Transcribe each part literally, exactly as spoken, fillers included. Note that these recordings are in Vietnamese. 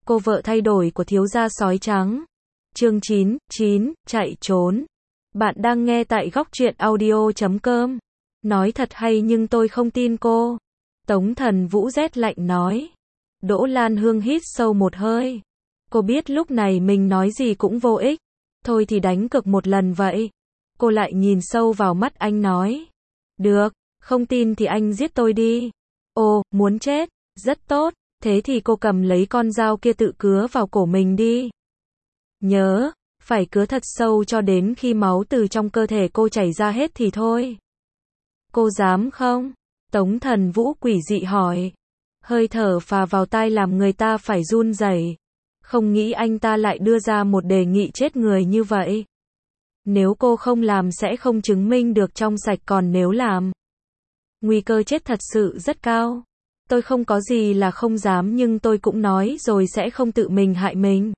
Cô vợ thay đổi của thiếu gia sói trắng. Chương chín, chín, chạy trốn. Bạn đang nghe tại góc truyện audio chấm com. Nói thật hay nhưng tôi không tin cô. Tống Thần Vũ rét lạnh nói. Đỗ Lan Hương hít sâu một hơi. Cô biết lúc này mình nói gì cũng vô ích. Thôi thì đánh cược một lần vậy. Cô lại nhìn sâu vào mắt anh nói. Được, không tin thì anh giết tôi đi. Ồ, muốn chết, rất tốt. Thế thì cô cầm lấy con dao kia tự cứa vào cổ mình đi. Nhớ, phải cứa thật sâu cho đến khi máu từ trong cơ thể cô chảy ra hết thì thôi. Cô dám không? Tống Thần Vũ quỷ dị hỏi. Hơi thở phà vào tai làm người ta phải run rẩy. Không nghĩ anh ta lại đưa ra một đề nghị chết người như vậy. Nếu cô không làm sẽ không chứng minh được trong sạch, còn nếu làm, nguy cơ chết thật sự rất cao. Tôi không có gì là không dám, nhưng tôi cũng nói rồi sẽ không tự mình hại mình.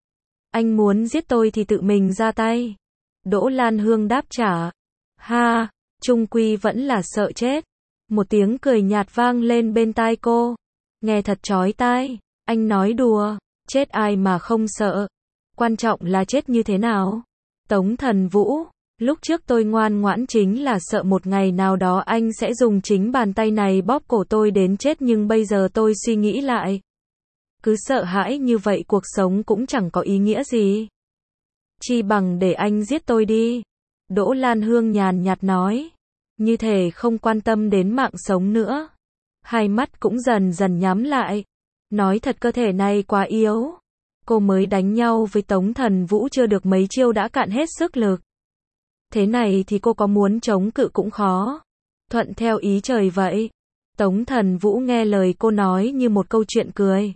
Anh muốn giết tôi thì tự mình ra tay. Đỗ Lan Hương đáp trả. Ha, chung quy vẫn là sợ chết. Một tiếng cười nhạt vang lên bên tai cô. Nghe thật chói tai. Anh nói đùa, chết ai mà không sợ. Quan trọng là chết như thế nào. Tống Thần Vũ, lúc trước tôi ngoan ngoãn chính là sợ một ngày nào đó anh sẽ dùng chính bàn tay này bóp cổ tôi đến chết, nhưng bây giờ tôi suy nghĩ lại. Cứ sợ hãi như vậy cuộc sống cũng chẳng có ý nghĩa gì. Chi bằng để anh giết tôi đi. Đỗ Lan Hương nhàn nhạt nói. Như thể không quan tâm đến mạng sống nữa. Hai mắt cũng dần dần nhắm lại. Nói thật cơ thể này quá yếu. Cô mới đánh nhau với Tống Thần Vũ chưa được mấy chiêu đã cạn hết sức lực. Thế này thì cô có muốn chống cự cũng khó. Thuận theo ý trời vậy. Tống Thần Vũ nghe lời cô nói như một câu chuyện cười.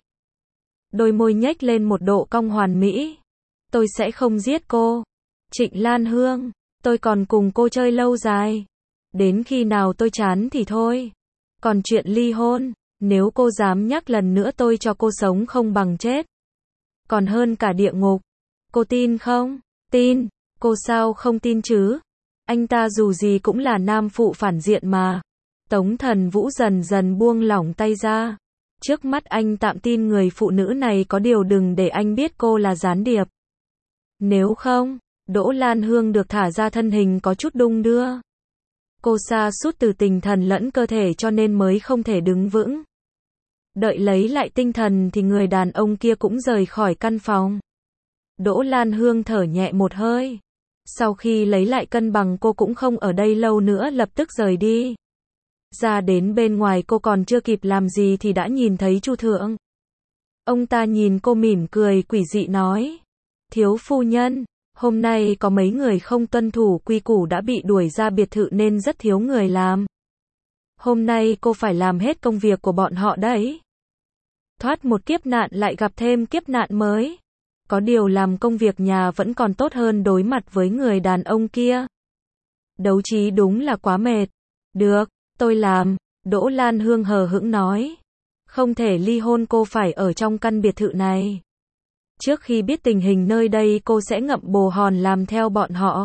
Đôi môi nhếch lên một độ cong hoàn mỹ. Tôi sẽ không giết cô. Trịnh Lan Hương, tôi còn cùng cô chơi lâu dài. Đến khi nào tôi chán thì thôi. Còn chuyện ly hôn, nếu cô dám nhắc lần nữa tôi cho cô sống không bằng chết. Còn hơn cả địa ngục. Cô tin không? Tin. Cô sao không tin chứ? Anh ta dù gì cũng là nam phụ phản diện mà. Tống Thần Vũ dần dần buông lỏng tay ra. Trước mắt anh tạm tin người phụ nữ này, có điều đừng để anh biết cô là gián điệp. Nếu không, Đỗ Lan Hương được thả ra, thân hình có chút đung đưa. Cô sa sút từ tinh thần lẫn cơ thể cho nên mới không thể đứng vững. Đợi lấy lại tinh thần thì người đàn ông kia cũng rời khỏi căn phòng. Đỗ Lan Hương thở nhẹ một hơi. Sau khi lấy lại cân bằng cô cũng không ở đây lâu nữa, lập tức rời đi. Ra đến bên ngoài cô còn chưa kịp làm gì thì đã nhìn thấy Chu Thượng. Ông ta nhìn cô mỉm cười quỷ dị nói. Thiếu phu nhân, hôm nay có mấy người không tuân thủ quy củ đã bị đuổi ra biệt thự nên rất thiếu người làm. Hôm nay cô phải làm hết công việc của bọn họ đấy. Thoát một kiếp nạn lại gặp thêm kiếp nạn mới. Có điều làm công việc nhà vẫn còn tốt hơn đối mặt với người đàn ông kia. Đấu trí đúng là quá mệt. Được, tôi làm. Đỗ Lan Hương hờ hững nói. Không thể ly hôn, cô phải ở trong căn biệt thự này. Trước khi biết tình hình nơi đây cô sẽ ngậm bồ hòn làm theo bọn họ.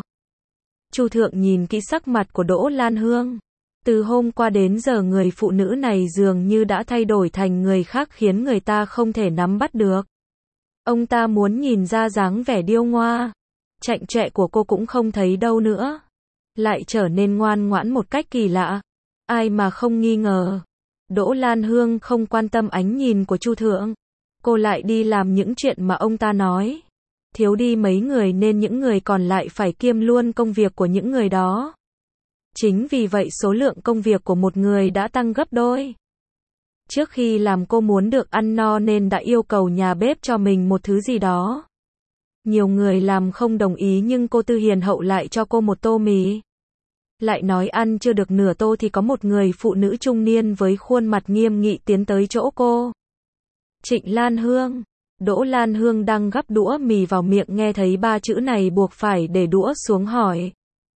Chu Thượng nhìn kỹ sắc mặt của Đỗ Lan Hương. Từ hôm qua đến giờ người phụ nữ này dường như đã thay đổi thành người khác, khiến người ta không thể nắm bắt được. Ông ta muốn nhìn ra dáng vẻ điêu ngoa, chạnh chọe của cô cũng không thấy đâu nữa. Lại trở nên ngoan ngoãn một cách kỳ lạ. Ai mà không nghi ngờ. Đỗ Lan Hương không quan tâm ánh nhìn của Chu Thượng. Cô lại đi làm những chuyện mà ông ta nói. Thiếu đi mấy người nên những người còn lại phải kiêm luôn công việc của những người đó. Chính vì vậy số lượng công việc của một người đã tăng gấp đôi. Trước khi làm cô muốn được ăn no nên đã yêu cầu nhà bếp cho mình một thứ gì đó. Nhiều người làm không đồng ý nhưng cô Tư hiền hậu lại cho cô một tô mì. Lại nói ăn chưa được nửa tô thì có một người phụ nữ trung niên với khuôn mặt nghiêm nghị tiến tới chỗ cô. Trịnh Lan Hương. Đỗ Lan Hương đang gắp đũa mì vào miệng, nghe thấy ba chữ này buộc phải để đũa xuống hỏi.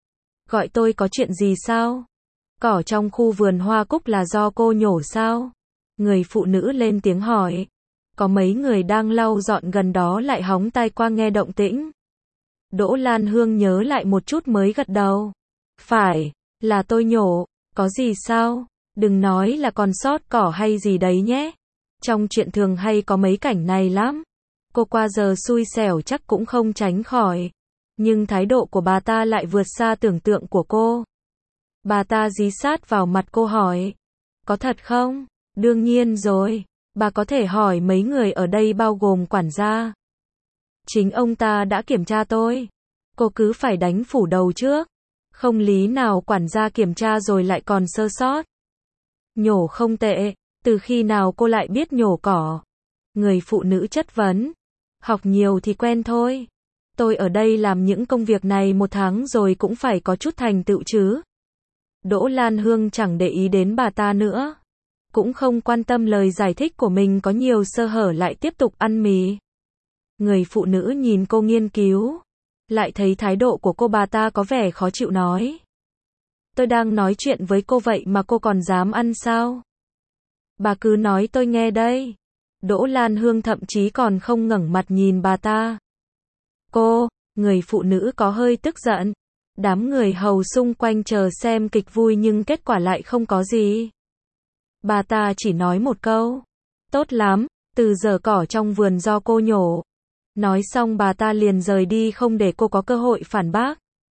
Gọi tôi có chuyện gì sao? Cỏ trong khu vườn hoa cúc là do cô nhổ sao? Người phụ nữ lên tiếng hỏi. Có mấy người đang lau dọn gần đó lại hóng tai qua nghe động tĩnh. Đỗ Lan Hương nhớ lại một chút mới gật đầu. Phải, là tôi nhổ. Có gì sao? Đừng nói là còn sót cỏ hay gì đấy nhé. Trong chuyện thường hay có mấy cảnh này lắm. Cô qua giờ xui xẻo chắc cũng không tránh khỏi. Nhưng thái độ của bà ta lại vượt xa tưởng tượng của cô. Bà ta dí sát vào mặt cô hỏi. Có thật không? Đương nhiên rồi. Bà có thể hỏi mấy người ở đây bao gồm quản gia. Chính ông ta đã kiểm tra tôi. Cô cứ phải đánh phủ đầu trước. Không lý nào quản gia kiểm tra rồi lại còn sơ sót. Nhổ không tệ. Từ khi nào cô lại biết nhổ cỏ? Người phụ nữ chất vấn. Học nhiều thì quen thôi. Tôi ở đây làm những công việc này một tháng rồi cũng phải có chút thành tựu chứ. Đỗ Lan Hương chẳng để ý đến bà ta nữa. Cũng không quan tâm lời giải thích của mình có nhiều sơ hở, lại tiếp tục ăn mì. Người phụ nữ nhìn cô nghiên cứu. Lại thấy thái độ của cô, bà ta có vẻ khó chịu nói. Tôi đang nói chuyện với cô vậy mà cô còn dám ăn sao? Bà cứ nói tôi nghe đây. Đỗ Lan Hương thậm chí còn không ngẩng mặt nhìn bà ta. Cô, người phụ nữ có hơi tức giận. Đám người hầu xung quanh chờ xem kịch vui nhưng kết quả lại không có gì. Bà ta chỉ nói một câu. Tốt lắm, từ giờ cỏ trong vườn do cô nhổ. Nói xong bà ta liền rời đi không để cô có cơ hội phản bác.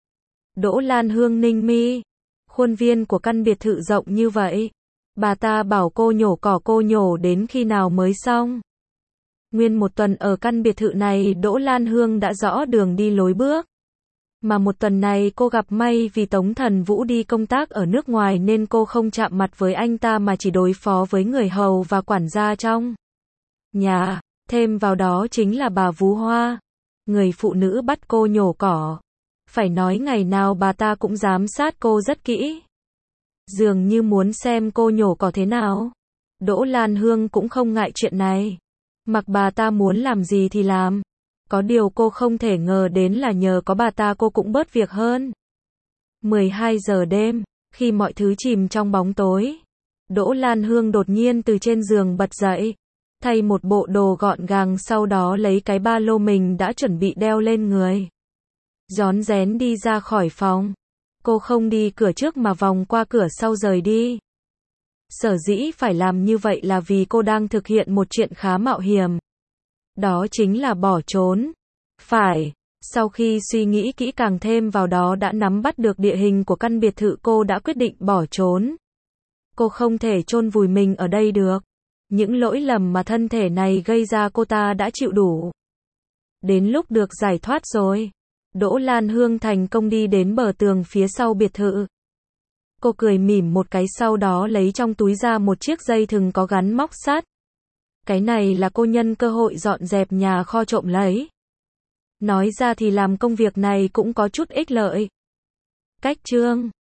Đỗ Lan Hương ninh mi. Khuôn viên của căn biệt thự rộng như vậy. Bà ta bảo cô nhổ cỏ, cô nhổ đến khi nào mới xong? Nguyên một tuần ở căn biệt thự này Đỗ Lan Hương đã rõ đường đi lối bước. Mà một tuần này cô gặp may vì Tống Thần Vũ đi công tác ở nước ngoài nên cô không chạm mặt với anh ta mà chỉ đối phó với người hầu và quản gia trong nhà. Thêm vào đó chính là bà Vú Hoa. Người phụ nữ bắt cô nhổ cỏ. Phải nói ngày nào bà ta cũng giám sát cô rất kỹ. Dường như muốn xem cô nhổ cỏ thế nào. Đỗ Lan Hương cũng không ngại chuyện này. Mặc bà ta muốn làm gì thì làm. Có điều cô không thể ngờ đến là nhờ có bà ta cô cũng bớt việc hơn. mười hai giờ đêm, khi mọi thứ chìm trong bóng tối, Đỗ Lan Hương đột nhiên từ trên giường bật dậy, thay một bộ đồ gọn gàng, sau đó lấy cái ba lô mình đã chuẩn bị đeo lên người. Rón rén đi ra khỏi phòng. Cô không đi cửa trước mà vòng qua cửa sau rời đi. Sở dĩ phải làm như vậy là vì cô đang thực hiện một chuyện khá mạo hiểm. Đó chính là bỏ trốn. Phải, sau khi suy nghĩ kỹ càng thêm vào đó đã nắm bắt được địa hình của căn biệt thự, cô đã quyết định bỏ trốn. Cô không thể chôn vùi mình ở đây được. Những lỗi lầm mà thân thể này gây ra cô ta đã chịu đủ. Đến lúc được giải thoát rồi. Đỗ Lan Hương thành công đi đến bờ tường phía sau biệt thự. Cô cười mỉm một cái, sau đó lấy trong túi ra một chiếc dây thừng có gắn móc sắt. Cái này là cô nhân cơ hội dọn dẹp nhà kho trộm lấy. Nói ra thì làm công việc này cũng có chút ích lợi. Cách chương